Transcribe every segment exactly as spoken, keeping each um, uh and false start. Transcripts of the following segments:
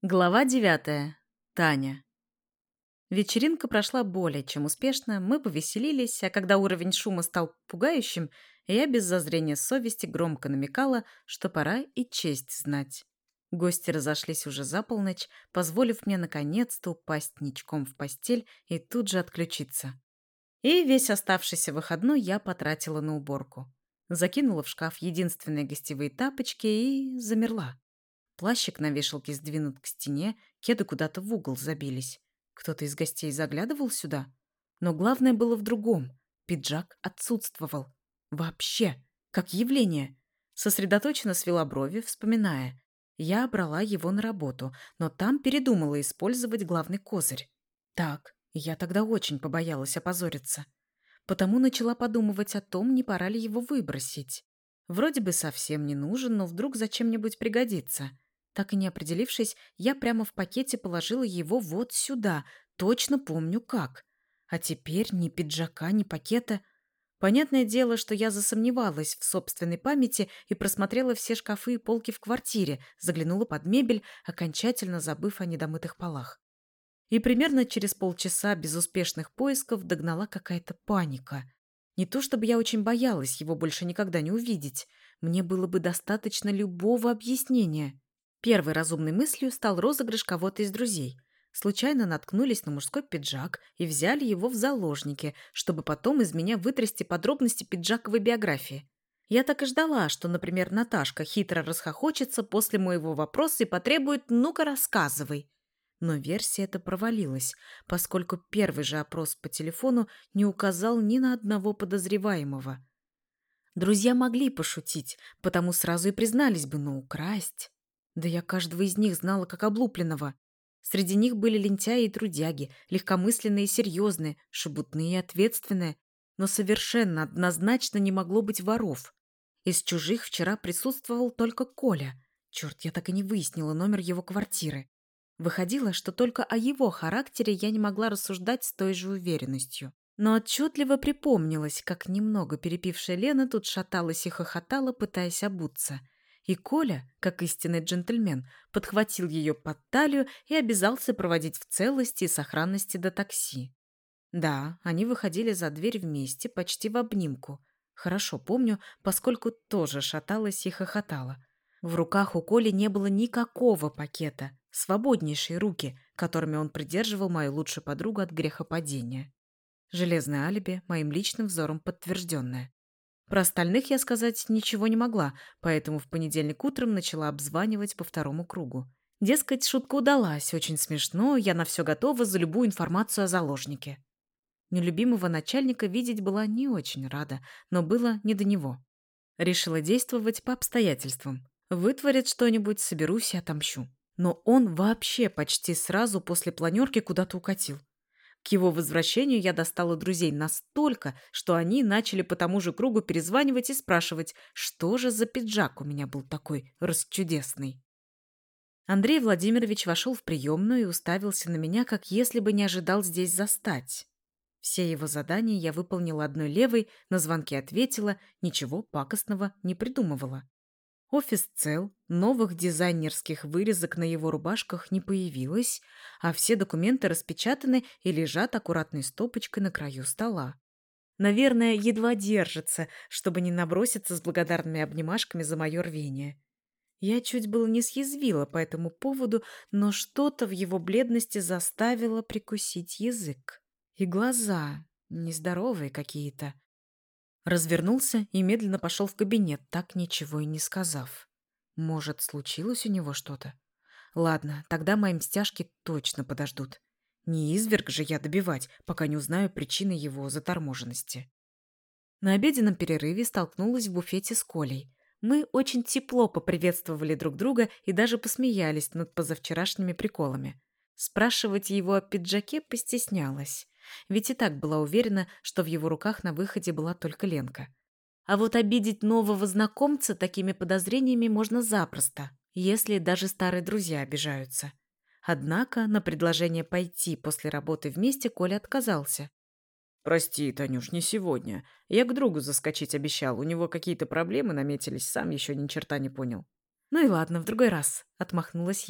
Глава девятая. Таня. Вечеринка прошла более чем успешно, мы повеселились, а когда уровень шума стал пугающим, я без зазрения совести громко намекала, что пора и честь знать. Гости разошлись уже за полночь, позволив мне наконец-то упасть ничком в постель и тут же отключиться. И весь оставшийся выходной я потратила на уборку. Закинула в шкаф единственные гостевые тапочки и замерла. Плащик на вешалке сдвинут к стене, кеды куда-то в угол забились. Кто-то из гостей заглядывал сюда? Но главное было в другом. Пиджак отсутствовал. Вообще. Как явление. Сосредоточенно свела брови, вспоминая. Я брала его на работу, но там передумала использовать главный козырь. Так, я тогда очень побоялась опозориться. Потому начала подумывать о том, не пора ли его выбросить. Вроде бы совсем не нужен, но вдруг зачем-нибудь пригодится. Так и не определившись, я прямо в пакете положила его вот сюда, точно помню как. А теперь ни пиджака, ни пакета. Понятное дело, что я засомневалась в собственной памяти и просмотрела все шкафы и полки в квартире, заглянула под мебель, окончательно забыв о недомытых полах. И примерно через полчаса безуспешных поисков догнала какая-то паника. Не то чтобы я очень боялась его больше никогда не увидеть. Мне было бы достаточно любого объяснения. Первой разумной мыслью стал розыгрыш кого-то из друзей. Случайно наткнулись на мужской пиджак и взяли его в заложники, чтобы потом из меня вытрясти подробности пиджаковой биографии. Я так и ждала, что, например, Наташка хитро расхохочется после моего вопроса и потребует «ну-ка, рассказывай». Но версия эта провалилась, поскольку первый же опрос по телефону не указал ни на одного подозреваемого. Друзья могли пошутить, потому сразу и признались бы, но украсть... Да я каждого из них знала как облупленного. Среди них были лентяи и трудяги, легкомысленные и серьезные, шебутные и ответственные, но совершенно однозначно не могло быть воров. Из чужих вчера присутствовал только Коля. Черт, я так и не выяснила номер его квартиры. Выходило, что только о его характере я не могла рассуждать с той же уверенностью. Но отчетливо припомнилось, как немного перепившая Лена тут шаталась и хохотала, пытаясь обуться. И Коля, как истинный джентльмен, подхватил ее под талию и обязался проводить в целости и сохранности до такси. Да, они выходили за дверь вместе, почти в обнимку. Хорошо помню, поскольку тоже шаталась и хохотала. В руках у Коли не было никакого пакета, свободнейшие руки, которыми он придерживал мою лучшую подругу от грехопадения. Железное алиби, моим личным взором подтвержденное. Про остальных я сказать ничего не могла, поэтому в понедельник утром начала обзванивать по второму кругу. Дескать, шутка удалась, очень смешно, я на все готова за любую информацию о заложнике. Нелюбимого начальника видеть была не очень рада, но было не до него. Решила действовать по обстоятельствам. Вытворит что-нибудь, соберусь и отомщу. Но он вообще почти сразу после планерки куда-то укатил. К его возвращению я достала друзей настолько, что они начали по тому же кругу перезванивать и спрашивать, что же за пиджак у меня был такой расчудесный. Андрей Владимирович вошел в приемную и уставился на меня, как если бы не ожидал здесь застать. Все его задания я выполнила одной левой, на звонки ответила, ничего пакостного не придумывала. Офис цел, новых дизайнерских вырезок на его рубашках не появилось, а все документы распечатаны и лежат аккуратной стопочкой на краю стола. Наверное, едва держится, чтобы не наброситься с благодарными обнимашками за мое рвение. Я чуть было не съязвила по этому поводу, но что-то в его бледности заставило прикусить язык. И глаза нездоровые какие-то. Развернулся и медленно пошел в кабинет, так ничего и не сказав. Может, случилось у него что-то? Ладно, тогда мои мстяшки точно подождут. Не изверг же я добивать, пока не узнаю причины его заторможенности. На обеденном перерыве столкнулась в буфете с Колей. Мы очень тепло поприветствовали друг друга и даже посмеялись над позавчерашними приколами. Спрашивать его о пиджаке постеснялась. Ведь и так была уверена, что в его руках на выходе была только Ленка. А вот обидеть нового знакомца такими подозрениями можно запросто, если даже старые друзья обижаются. Однако на предложение пойти после работы вместе Коля отказался. «Прости, Танюш, не сегодня. Я к другу заскочить обещал. У него какие-то проблемы наметились, сам еще ни черта не понял». «Ну и ладно, в другой раз», — отмахнулась я.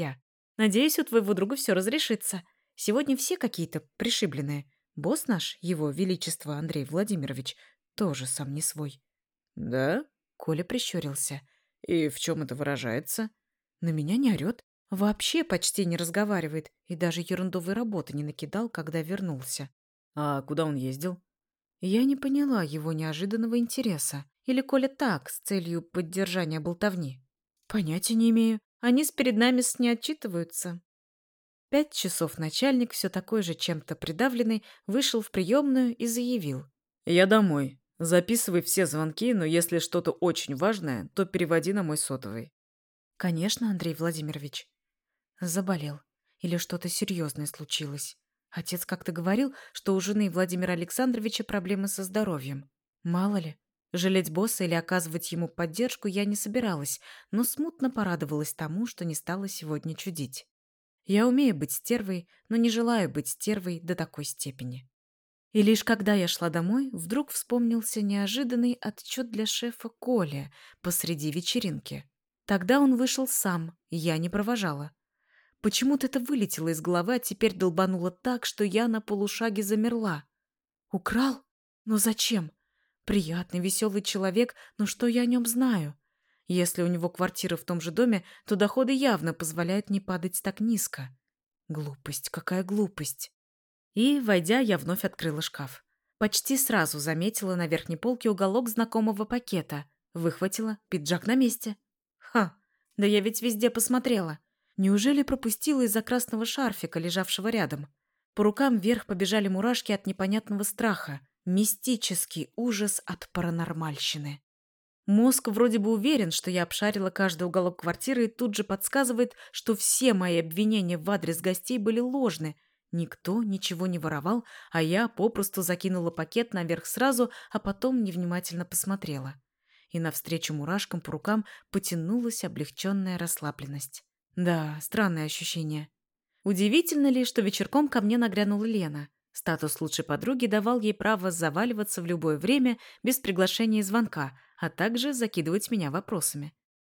Надеюсь, у твоего друга все разрешится. Сегодня все какие-то пришибленные. Босс наш, его величество Андрей Владимирович, тоже сам не свой. Да? Коля прищурился. И в чем это выражается? На меня не орет. Вообще почти не разговаривает и даже ерундовой работы не накидал, когда вернулся. А куда он ездил? Я не поняла его неожиданного интереса. Или Коля так, с целью поддержания болтовни? Понятия не имею. Они с перед нами с не отчитываются. Пять часов начальник, все такой же чем-то придавленный, вышел в приемную и заявил. «Я домой. Записывай все звонки, но если что-то очень важное, то переводи на мой сотовый». «Конечно, Андрей Владимирович». Заболел. Или что-то серьезное случилось. Отец как-то говорил, что у жены Владимира Александровича проблемы со здоровьем. Мало ли. Жалеть босса или оказывать ему поддержку я не собиралась, но смутно порадовалась тому, что не стала сегодня чудить. Я умею быть стервой, но не желаю быть стервой до такой степени. И лишь когда я шла домой, вдруг вспомнился неожиданный отчет для шефа Коля посреди вечеринки. Тогда он вышел сам, я не провожала. Почему-то это вылетело из головы, а теперь долбануло так, что я на полушаге замерла. Украл? Но зачем? Приятный, веселый человек, но что я о нем знаю? Если у него квартира в том же доме, то доходы явно позволяют не падать так низко. Глупость, какая глупость. И, войдя, я вновь открыла шкаф. Почти сразу заметила на верхней полке уголок знакомого пакета. Выхватила, пиджак на месте. Ха, да я ведь везде посмотрела. Неужели пропустила из-за красного шарфика, лежавшего рядом? По рукам вверх побежали мурашки от непонятного страха. Мистический ужас от паранормальщины. Мозг вроде бы уверен, что я обшарила каждый уголок квартиры и тут же подсказывает, что все мои обвинения в адрес гостей были ложны. Никто ничего не воровал, а я попросту закинула пакет наверх сразу, а потом невнимательно посмотрела. И навстречу мурашкам по рукам потянулась облегченная расслабленность. Да, странное ощущение. Удивительно ли, что вечерком ко мне нагрянула Лена. Статус лучшей подруги давал ей право заваливаться в любое время без приглашения и звонка, а также закидывать меня вопросами.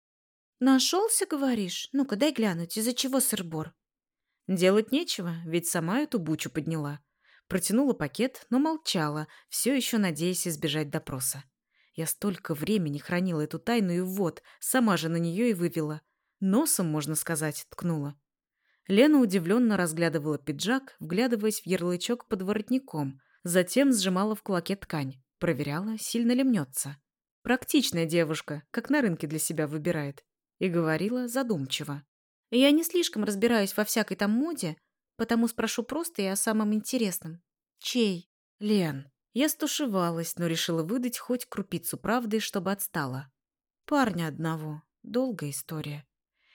«Нашелся, говоришь? Ну-ка, дай глянуть, из-за чего сыр-бор?» Делать нечего, ведь сама эту бучу подняла. Протянула пакет, но молчала, все еще надеясь избежать допроса. Я столько времени хранила эту тайну и вот, сама же на нее и вывела. Носом, можно сказать, ткнула. Лена удивленно разглядывала пиджак, вглядываясь в ярлычок под воротником, затем сжимала в кулаке ткань, проверяла, сильно ли мнется. Практичная девушка, как на рынке для себя выбирает. И говорила задумчиво. Я не слишком разбираюсь во всякой там моде, потому спрошу просто и о самом интересном. Чей? Лен. Я стушевалась, но решила выдать хоть крупицу правды, чтобы отстала. Парня одного. Долгая история.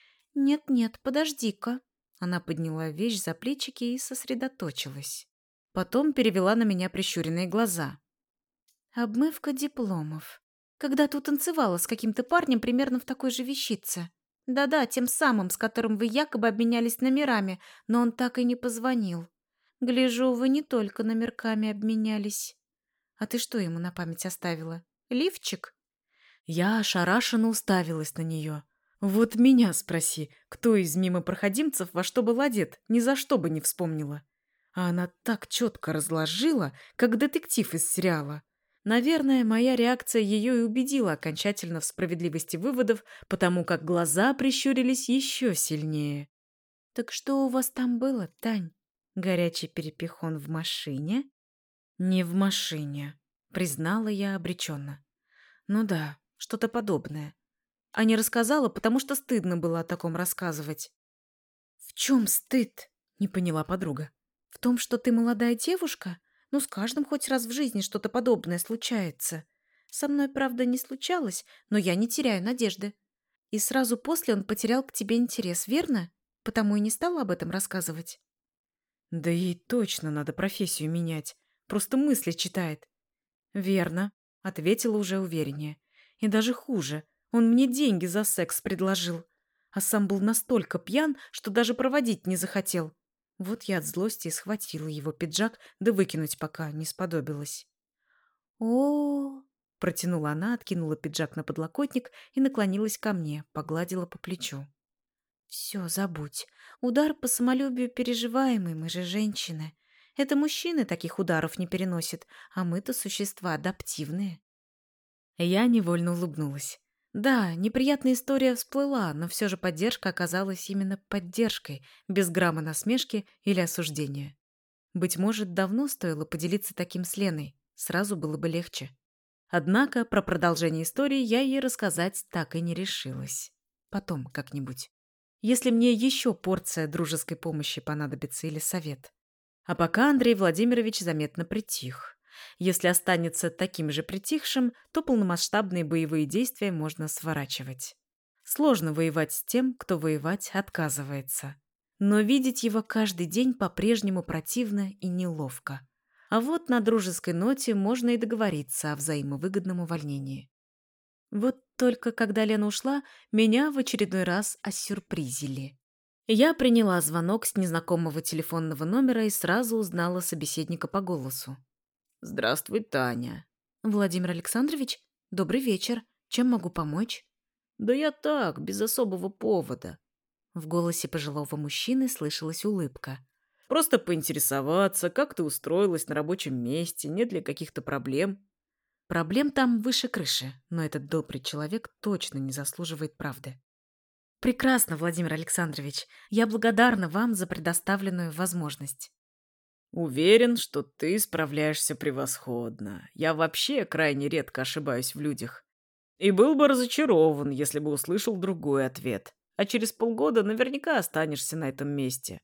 Нет-нет, подожди-ка. Она подняла вещь за плечики и сосредоточилась. Потом перевела на меня прищуренные глаза. Обмывка дипломов. Когда-то танцевала с каким-то парнем примерно в такой же вещице. Да-да, тем самым, с которым вы якобы обменялись номерами, но он так и не позвонил. Гляжу, вы не только номерками обменялись. А ты что ему на память оставила? Лифчик? Я ошарашенно уставилась на нее. Вот меня спроси, кто из мимо проходимцев во что был одет, ни за что бы не вспомнила. А она так четко разложила, как детектив из сериала. Наверное, моя реакция ее и убедила окончательно в справедливости выводов, потому как глаза прищурились еще сильнее. «Так что у вас там было, Тань? Горячий перепихон в машине?» «Не в машине», — признала я обреченно. «Ну да, что-то подобное. А не рассказала, потому что стыдно было о таком рассказывать». «В чем стыд?» — не поняла подруга. «В том, что ты молодая девушка? Ну, с каждым хоть раз в жизни что-то подобное случается. Со мной, правда, не случалось, но я не теряю надежды. И сразу после он потерял к тебе интерес, верно? Потому и не стала об этом рассказывать». «Да ей точно надо профессию менять. Просто мысли читает». «Верно», — ответила уже увереннее. «И даже хуже. Он мне деньги за секс предложил. А сам был настолько пьян, что даже проводить не захотел. Вот я от злости и схватила его пиджак, да выкинуть пока не сподобилась». «О-о-о!» — протянула она, откинула пиджак на подлокотник и наклонилась ко мне, погладила по плечу. Все, забудь. Удар по самолюбию переживаемый, мы же женщины. Это мужчины таких ударов не переносят, а мы-то существа адаптивные. Я невольно улыбнулась. Да, неприятная история всплыла, но все же поддержка оказалась именно поддержкой, без грамма насмешки или осуждения. Быть может, давно стоило поделиться таким с Леной, сразу было бы легче. Однако про продолжение истории я ей рассказать так и не решилась. Потом как-нибудь. Если мне еще порция дружеской помощи понадобится или совет. А пока Андрей Владимирович заметно притих. Если останется таким же притихшим, то полномасштабные боевые действия можно сворачивать. Сложно воевать с тем, кто воевать отказывается. Но видеть его каждый день по-прежнему противно и неловко. А вот на дружеской ноте можно и договориться о взаимовыгодном увольнении. Вот только когда Лена ушла, меня в очередной раз осюрпризили. Я приняла звонок с незнакомого телефонного номера и сразу узнала собеседника по голосу. «Здравствуй, Таня». «Владимир Александрович, добрый вечер. Чем могу помочь?» «Да я так, без особого повода. В голосе пожилого мужчины слышалась улыбка. Просто поинтересоваться, как ты устроилась на рабочем месте, нет ли каких-то проблем?» Проблем там выше крыши, но этот добрый человек точно не заслуживает правды. «Прекрасно, Владимир Александрович. Я благодарна вам за предоставленную возможность». «Уверен, что ты справляешься превосходно. Я вообще крайне редко ошибаюсь в людях. И был бы разочарован, если бы услышал другой ответ. А через полгода наверняка останешься на этом месте».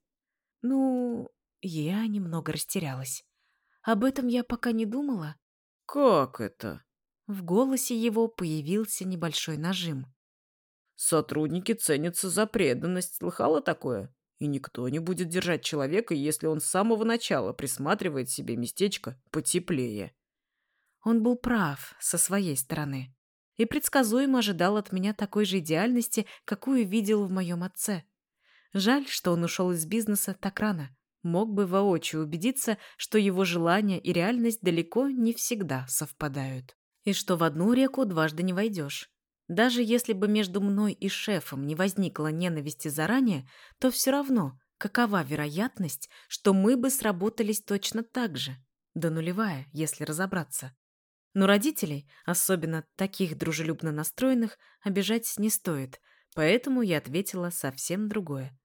Ну, я немного растерялась. Об этом я пока не думала. «Как это?» В голосе его появился небольшой нажим. «Сотрудники ценятся за преданность. Слыхала такое? И никто не будет держать человека, если он с самого начала присматривает себе местечко потеплее». Он был прав со своей стороны и предсказуемо ожидал от меня такой же идеальности, какую видел в моем отце. Жаль, что он ушел из бизнеса так рано. Мог бы воочию убедиться, что его желания и реальность далеко не всегда совпадают. И что в одну реку дважды не войдешь. Даже если бы между мной и шефом не возникло ненависти заранее, то все равно, какова вероятность, что мы бы сработались точно так же? Да нулевая, если разобраться. Но родителей, особенно таких дружелюбно настроенных, обижать не стоит, поэтому я ответила совсем другое.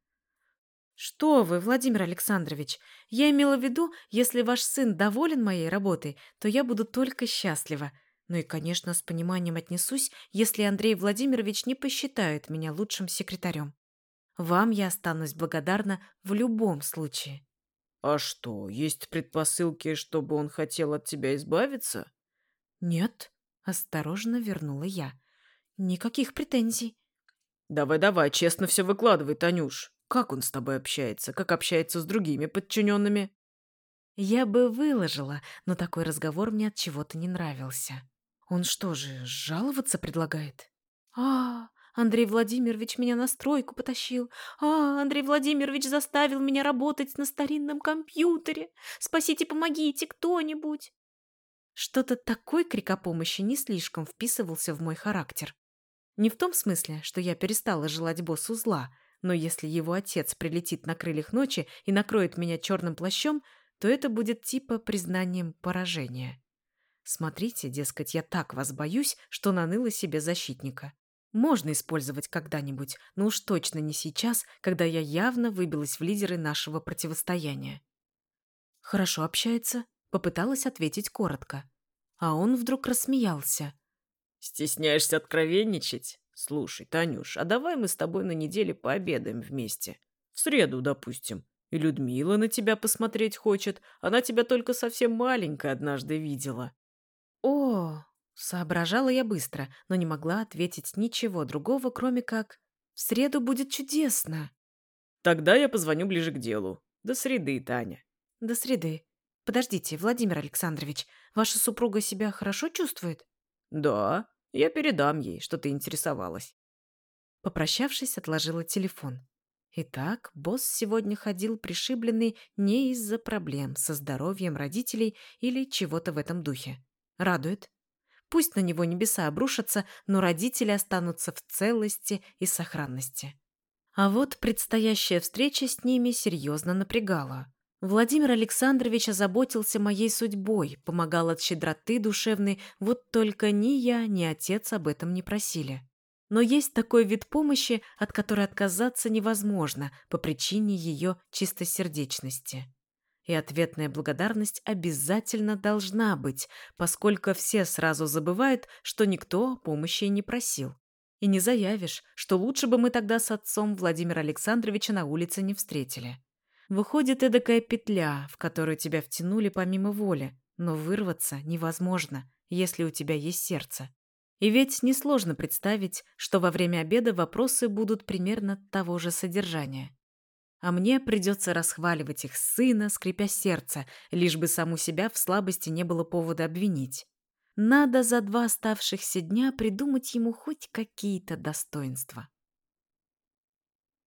«Что вы, Владимир Александрович, я имела в виду, если ваш сын доволен моей работой, то я буду только счастлива. Ну и, конечно, с пониманием отнесусь, если Андрей Владимирович не посчитает меня лучшим секретарем. Вам я останусь благодарна в любом случае». «А что, есть предпосылки, чтобы он хотел от тебя избавиться?» «Нет», — осторожно вернула я. «Никаких претензий». «Давай-давай, честно все выкладывай, Танюш. Как он с тобой общается? Как общается с другими подчиненными?» Я бы выложила, но такой разговор мне от чего-то не нравился. Он что же, жаловаться предлагает? А, Андрей Владимирович меня на стройку потащил. А, Андрей Владимирович заставил меня работать на старинном компьютере. Спасите, помогите, кто-нибудь. Что-то такой крик о помощи не слишком вписывался в мой характер. Не в том смысле, что я перестала желать боссу зла, но если его отец прилетит на крыльях ночи и накроет меня черным плащом, то это будет типа признанием поражения. Смотрите, дескать, я так вас боюсь, что наныла себе защитника. Можно использовать когда-нибудь, но уж точно не сейчас, когда я явно выбилась в лидеры нашего противостояния. Хорошо общается, попыталась ответить коротко. А он вдруг рассмеялся. «Стесняешься откровенничать? Слушай, Танюш, а давай мы с тобой на неделе пообедаем вместе. В среду, допустим. И Людмила на тебя посмотреть хочет. Она тебя только совсем маленькой однажды видела». О, соображала я быстро, но не могла ответить ничего другого, кроме как «В среду будет чудесно». «Тогда я позвоню ближе к делу. До среды, Таня». До среды. Подождите, Владимир Александрович, ваша супруга себя хорошо чувствует? «Да, я передам ей, что ты интересовалась». Попрощавшись, отложила телефон. Итак, босс сегодня ходил пришибленный не из-за проблем со здоровьем родителей или чего-то в этом духе. Радует. Пусть на него небеса обрушатся, но родители останутся в целости и сохранности. А вот предстоящая встреча с ними серьезно напрягала. Владимир Александрович озаботился моей судьбой, помогал от щедроты душевной, вот только ни я, ни отец об этом не просили. Но есть такой вид помощи, от которой отказаться невозможно по причине ее чистосердечности. И ответная благодарность обязательно должна быть, поскольку все сразу забывают, что никто помощи и не просил. И не заявишь, что лучше бы мы тогда с отцом Владимира Александровича на улице не встретили. Выходит эдакая петля, в которую тебя втянули помимо воли, но вырваться невозможно, если у тебя есть сердце. И ведь несложно представить, что во время обеда вопросы будут примерно того же содержания. А мне придется расхваливать их сына, скрипя сердце, лишь бы саму себя в слабости не было повода обвинить. Надо за два оставшихся дня придумать ему хоть какие-то достоинства.